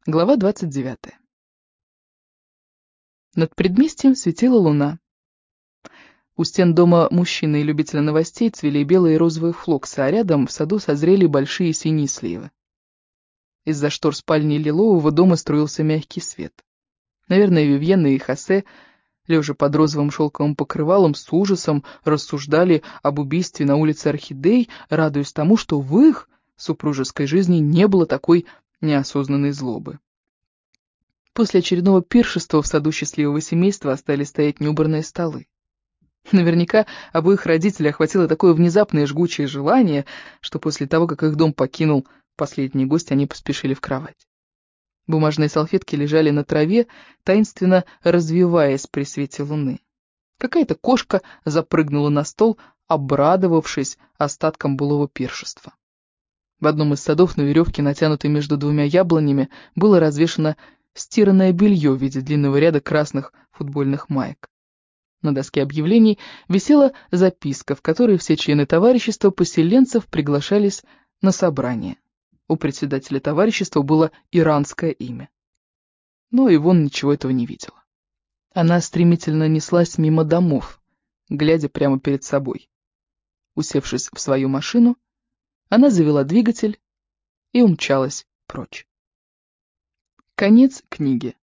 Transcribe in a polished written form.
Глава 29. Над предместьем светила луна. У стен дома мужчины и любителя новостей цвели белые и розовые флоксы, а рядом в саду созрели большие синие сливы. Из-за штор спальни лилового дома струился мягкий свет. Наверное, Вивьена и Хосе, лежа под розовым шелковым покрывалом, с ужасом рассуждали об убийстве на улице Орхидей, радуясь тому, что в их супружеской жизни не было такой неосознанной злобы. После очередного пиршества в саду счастливого семейства остались стоять неубранные столы. Наверняка обоих родителей охватило такое внезапное жгучее желание, что после того, как их дом покинул последний гость, они поспешили в кровать. Бумажные салфетки лежали на траве, таинственно развиваясь при свете луны. Какая-то кошка запрыгнула на стол, обрадовавшись остаткам былого пиршества. В одном из садов на веревке, натянутой между двумя яблонями, было развешано стиранное белье в виде длинного ряда красных футбольных маек. На доске объявлений висела записка, в которой все члены товарищества поселенцев приглашались на собрание. У председателя товарищества было иранское имя. Но Ивон ничего этого не видела. Она стремительно неслась мимо домов, глядя прямо перед собой. Усевшись в свою машину, она завела двигатель и умчалась прочь. Конец книги.